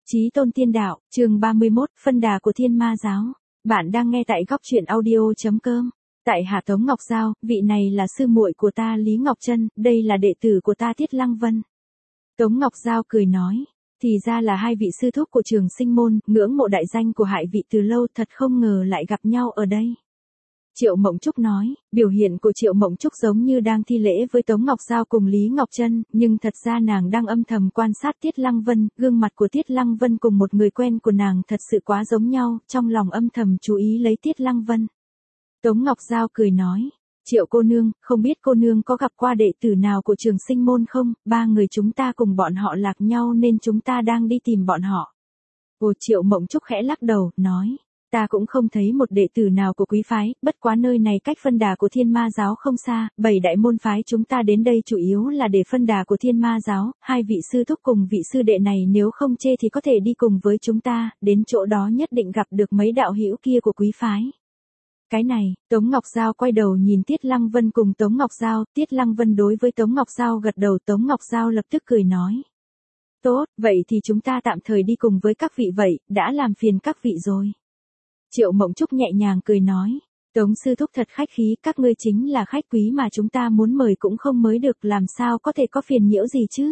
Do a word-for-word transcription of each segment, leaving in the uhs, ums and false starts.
Chí tôn tiên đạo, chương ba mươi mốt, phân đà của thiên ma giáo. Bạn đang nghe tại góc truyện audio.com. Tại hạ Tống Ngọc Giao, vị này là sư muội của ta Lý Ngọc Trân, đây là đệ tử của ta Tiết Lăng Vân. Tống Ngọc Giao cười nói, thì ra là hai vị sư thúc của Trường Sinh môn, ngưỡng mộ đại danh của hai vị từ lâu, thật không ngờ lại gặp nhau ở đây. Triệu Mộng Trúc nói, biểu hiện của Triệu Mộng Trúc giống như đang thi lễ với Tống Ngọc Giao cùng Lý Ngọc Trân, nhưng thật ra nàng đang âm thầm quan sát Tiết Lăng Vân, gương mặt của Tiết Lăng Vân cùng một người quen của nàng thật sự quá giống nhau, trong lòng âm thầm chú ý lấy Tiết Lăng Vân. Tống Ngọc Giao cười nói, Triệu cô nương, không biết cô nương có gặp qua đệ tử nào của Trường Sinh môn không, ba người chúng ta cùng bọn họ lạc nhau nên chúng ta đang đi tìm bọn họ. Ồ, Triệu Mộng Trúc khẽ lắc đầu, nói. Ta cũng không thấy một đệ tử nào của quý phái, bất quá nơi này cách phân đà của thiên ma giáo không xa, bảy đại môn phái chúng ta đến đây chủ yếu là để phân đà của thiên ma giáo, hai vị sư thúc cùng vị sư đệ này nếu không chê thì có thể đi cùng với chúng ta, đến chỗ đó nhất định gặp được mấy đạo hữu kia của quý phái. Cái này, Tống Ngọc Giao quay đầu nhìn Tiết Lăng Vân cùng Tống Ngọc Giao, Tiết Lăng Vân đối với Tống Ngọc Giao gật đầu, Tống Ngọc Giao lập tức cười nói. Tốt, vậy thì chúng ta tạm thời đi cùng với các vị vậy, đã làm phiền các vị rồi. Triệu Mộng Trúc nhẹ nhàng cười nói, Tống sư thúc thật khách khí, các ngươi chính là khách quý mà chúng ta muốn mời cũng không mới được, làm sao có thể có phiền nhiễu gì chứ.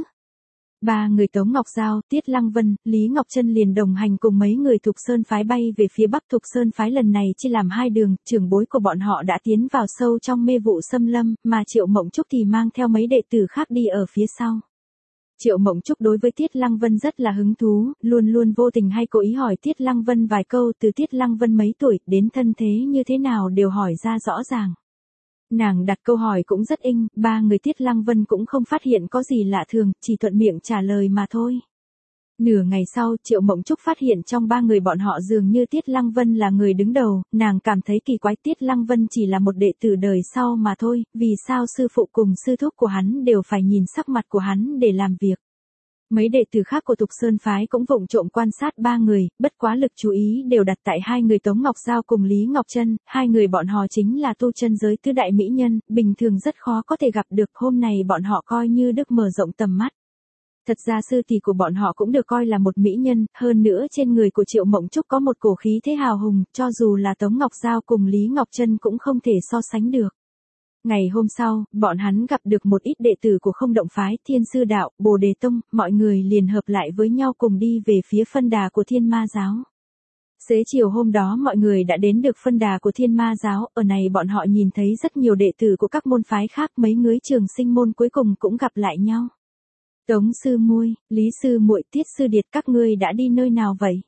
Ba người Tống Ngọc Giao, Tiết Lăng Vân, Lý Ngọc Trân liền đồng hành cùng mấy người Thục Sơn phái bay về phía Bắc. Thục Sơn phái lần này chia làm hai đường, trưởng bối của bọn họ đã tiến vào sâu trong mê vụ xâm lâm, mà Triệu Mộng Trúc thì mang theo mấy đệ tử khác đi ở phía sau. Triệu Mộng Trúc đối với Tiết Lăng Vân rất là hứng thú, luôn luôn vô tình hay cố ý hỏi Tiết Lăng Vân vài câu, từ Tiết Lăng Vân mấy tuổi đến thân thế như thế nào đều hỏi ra rõ ràng. Nàng đặt câu hỏi cũng rất inh, ba người Tiết Lăng Vân cũng không phát hiện có gì lạ thường, chỉ thuận miệng trả lời mà thôi. Nửa ngày sau, Triệu Mộng Trúc phát hiện trong ba người bọn họ dường như Tiết Lăng Vân là người đứng đầu, nàng cảm thấy kỳ quái, Tiết Lăng Vân chỉ là một đệ tử đời sau mà thôi, vì sao sư phụ cùng sư thúc của hắn đều phải nhìn sắc mặt của hắn để làm việc. Mấy đệ tử khác của Thục Sơn phái cũng vụng trộm quan sát ba người, bất quá lực chú ý đều đặt tại hai người Tống Ngọc Giao cùng Lý Ngọc Trân, hai người bọn họ chính là tu chân giới tứ đại mỹ nhân, bình thường rất khó có thể gặp được, hôm nay bọn họ coi như được mở rộng tầm mắt. Thật ra sư tỷ của bọn họ cũng được coi là một mỹ nhân, hơn nữa trên người của Triệu Mộng Trúc có một cổ khí thế hào hùng, cho dù là Tống Ngọc Giao cùng Lý Ngọc Trân cũng không thể so sánh được. Ngày hôm sau, bọn hắn gặp được một ít đệ tử của Không Động phái, Thiên Sư đạo, Bồ Đề tông, mọi người liền hợp lại với nhau cùng đi về phía phân đà của Thiên Ma giáo. Xế chiều hôm đó mọi người đã đến được phân đà của Thiên Ma giáo, ở này bọn họ nhìn thấy rất nhiều đệ tử của các môn phái khác, mấy người Trường Sinh môn cuối cùng cũng gặp lại nhau. Tống sư muội, Lý sư muội, Tiết sư điệt, các ngươi đã đi nơi nào vậy?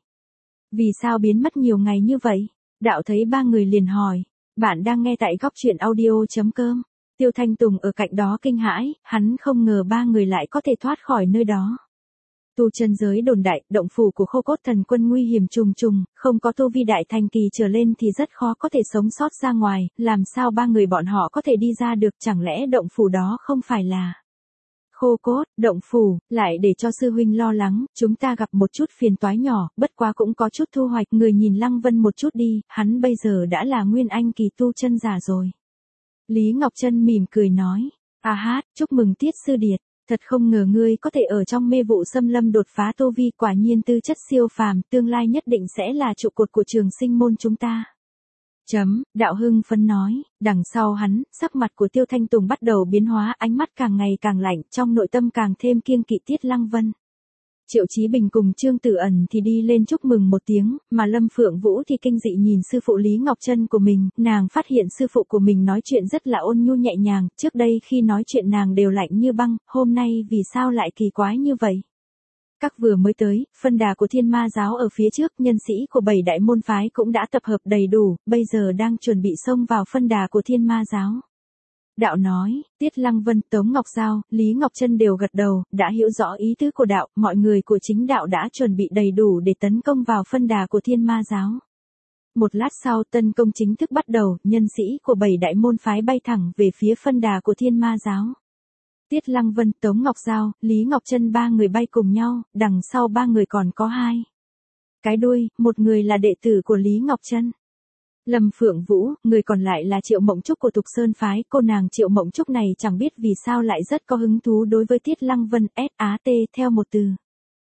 Vì sao biến mất nhiều ngày như vậy? Đạo thấy ba người liền hỏi. Bạn đang nghe tại góc truyện audio.com. Tiêu Thanh Tùng ở cạnh đó kinh hãi, hắn không ngờ ba người lại có thể thoát khỏi nơi đó. Tu chân giới đồn đại, động phủ của Khô Cốt Thần Quân nguy hiểm trùng trùng, không có tu vi đại thành kỳ trở lên thì rất khó có thể sống sót ra ngoài, làm sao ba người bọn họ có thể đi ra được, chẳng lẽ động phủ đó không phải là Khô Cốt, động phủ, lại để cho sư huynh lo lắng, chúng ta gặp một chút phiền toái nhỏ, bất quá cũng có chút thu hoạch, người nhìn Lăng Vân một chút đi, hắn bây giờ đã là nguyên anh kỳ tu chân giả rồi. Lý Ngọc Trân mỉm cười nói, a hát, chúc mừng Tiết sư điệt, thật không ngờ ngươi có thể ở trong mê vụ xâm lâm đột phá tu vi, quả nhiên tư chất siêu phàm, tương lai nhất định sẽ là trụ cột của Trường Sinh môn chúng ta. Chấm, đạo hưng phấn nói, đằng sau hắn, sắc mặt của Tiêu Thanh Tùng bắt đầu biến hóa, ánh mắt càng ngày càng lạnh, trong nội tâm càng thêm kiêng kỵ Tiết Lăng Vân. Triệu Chí Bình cùng Trương Tử Ẩn thì đi lên chúc mừng một tiếng, mà Lâm Phượng Vũ thì kinh dị nhìn sư phụ Lý Ngọc Trân của mình, nàng phát hiện sư phụ của mình nói chuyện rất là ôn nhu nhẹ nhàng, trước đây khi nói chuyện nàng đều lạnh như băng, hôm nay vì sao lại kỳ quái như vậy? Các vừa mới tới, phân đà của Thiên Ma giáo ở phía trước, nhân sĩ của bảy đại môn phái cũng đã tập hợp đầy đủ, bây giờ đang chuẩn bị xông vào phân đà của Thiên Ma giáo. Đạo nói, Tiết Lăng Vân, Tống Ngọc Giao, Lý Ngọc Trân đều gật đầu, đã hiểu rõ ý tứ của đạo, mọi người của chính đạo đã chuẩn bị đầy đủ để tấn công vào phân đà của Thiên Ma giáo. Một lát sau tấn công chính thức bắt đầu, nhân sĩ của bảy đại môn phái bay thẳng về phía phân đà của Thiên Ma giáo. Tiết Lăng Vân, Tống Ngọc Giao, Lý Ngọc Trân ba người bay cùng nhau, đằng sau ba người còn có hai cái đuôi, một người là đệ tử của Lý Ngọc Trân. Lâm Phượng Vũ, người còn lại là Triệu Mộng Trúc của Thục Sơn phái, cô nàng Triệu Mộng Trúc này chẳng biết vì sao lại rất có hứng thú đối với Tiết Lăng Vân, S A T theo một từ.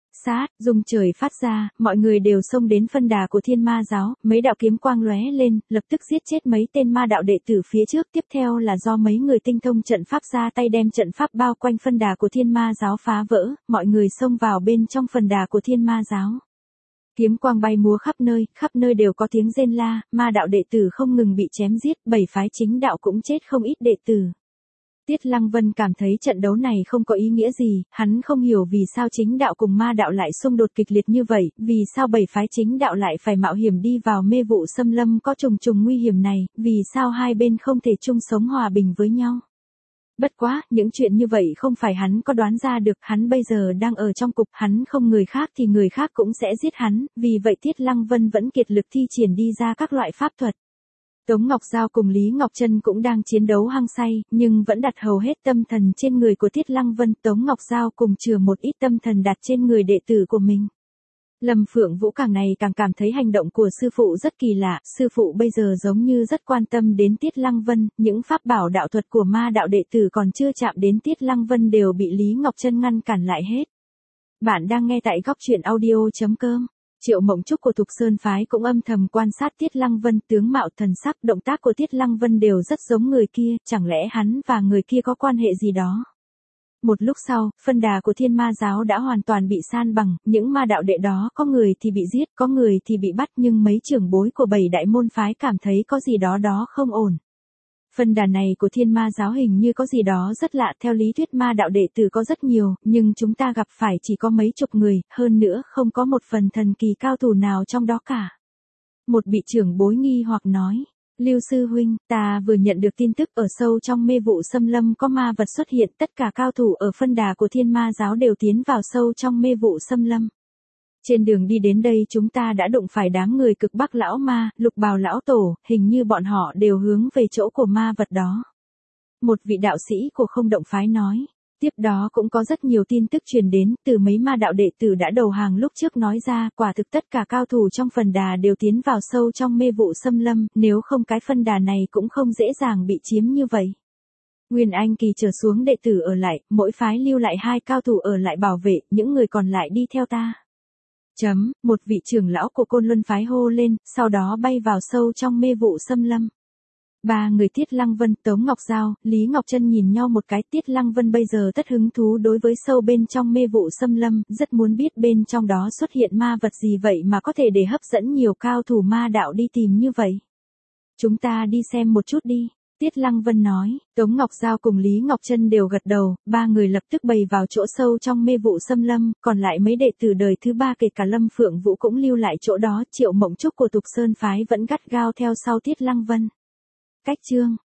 Sát, rung trời phát ra, mọi người đều xông đến phân đà của Thiên Ma giáo, mấy đạo kiếm quang lóe lên, lập tức giết chết mấy tên ma đạo đệ tử phía trước, tiếp theo là do mấy người tinh thông trận pháp ra tay đem trận pháp bao quanh phân đà của Thiên Ma giáo phá vỡ, mọi người xông vào bên trong phân đà của Thiên Ma giáo. Kiếm quang bay múa khắp nơi, khắp nơi đều có tiếng rên la, ma đạo đệ tử không ngừng bị chém giết, bảy phái chính đạo cũng chết không ít đệ tử. Tiết Lăng Vân cảm thấy trận đấu này không có ý nghĩa gì, hắn không hiểu vì sao chính đạo cùng ma đạo lại xung đột kịch liệt như vậy, vì sao bảy phái chính đạo lại phải mạo hiểm đi vào mê vụ xâm lâm có trùng trùng nguy hiểm này, vì sao hai bên không thể chung sống hòa bình với nhau. Bất quá, những chuyện như vậy không phải hắn có đoán ra được, hắn bây giờ đang ở trong cục, hắn không người khác thì người khác cũng sẽ giết hắn, vì vậy Tiết Lăng Vân vẫn kiệt lực thi triển đi ra các loại pháp thuật. Tống Ngọc Giao cùng Lý Ngọc Trân cũng đang chiến đấu hăng say, nhưng vẫn đặt hầu hết tâm thần trên người của Tiết Lăng Vân. Tống Ngọc Giao cùng chừa một ít tâm thần đặt trên người đệ tử của mình. Lâm Phượng Vũ càng ngày càng cảm thấy hành động của sư phụ rất kỳ lạ, sư phụ bây giờ giống như rất quan tâm đến Tiết Lăng Vân, những pháp bảo đạo thuật của ma đạo đệ tử còn chưa chạm đến Tiết Lăng Vân đều bị Lý Ngọc Trân ngăn cản lại hết. Bạn đang nghe tại góc truyện audio chấm com. Triệu Mộng Trúc của Thục Sơn phái cũng âm thầm quan sát Tiết Lăng Vân, tướng mạo thần sắc, động tác của Tiết Lăng Vân đều rất giống người kia, chẳng lẽ hắn và người kia có quan hệ gì đó. Một lúc sau, phân đà của Thiên Ma giáo đã hoàn toàn bị san bằng, những ma đạo đệ đó có người thì bị giết, có người thì bị bắt, nhưng mấy trưởng bối của bảy đại môn phái cảm thấy có gì đó đó không ổn. Phân đà này của Thiên Ma giáo hình như có gì đó rất lạ, theo lý thuyết ma đạo đệ tử có rất nhiều, nhưng chúng ta gặp phải chỉ có mấy chục người, hơn nữa không có một phần thần kỳ cao thủ nào trong đó cả. Một vị trưởng bối nghi hoặc nói, Lưu sư huynh, ta vừa nhận được tin tức ở sâu trong mê vụ xâm lâm có ma vật xuất hiện, tất cả cao thủ ở phân đà của Thiên Ma giáo đều tiến vào sâu trong mê vụ xâm lâm. Trên đường đi đến đây chúng ta đã đụng phải đám người Cực Bắc lão ma, Lục Bào lão tổ, hình như bọn họ đều hướng về chỗ của ma vật đó. Một vị đạo sĩ của Không Động phái nói. Tiếp đó cũng có rất nhiều tin tức truyền đến, từ mấy ma đạo đệ tử đã đầu hàng lúc trước nói ra, quả thực tất cả cao thủ trong phân đà đều tiến vào sâu trong mê vụ xâm lâm, nếu không cái phân đà này cũng không dễ dàng bị chiếm như vậy. Nguyên Anh kỳ trở xuống đệ tử ở lại, mỗi phái lưu lại hai cao thủ ở lại bảo vệ, những người còn lại đi theo ta. Chấm, một vị trưởng lão của Côn Luân phái hô lên, sau đó bay vào sâu trong mê vụ xâm lâm. Ba người Tiết Lăng Vân, Tống Ngọc Giao, Lý Ngọc Trân nhìn nhau một cái. Tiết Lăng Vân bây giờ tất hứng thú đối với sâu bên trong mê vụ xâm lâm, rất muốn biết bên trong đó xuất hiện ma vật gì vậy mà có thể để hấp dẫn nhiều cao thủ ma đạo đi tìm như vậy. Chúng ta đi xem một chút đi. Tiết Lăng Vân nói, Tống Ngọc Giao cùng Lý Ngọc Trân đều gật đầu, ba người lập tức bày vào chỗ sâu trong mê vụ xâm lâm, còn lại mấy đệ tử đời thứ ba kể cả Lâm Phượng Vũ cũng lưu lại chỗ đó. Triệu Mộng Trúc của Thục Sơn phái vẫn gắt gao theo sau Tiết Lăng Vân. Cách chương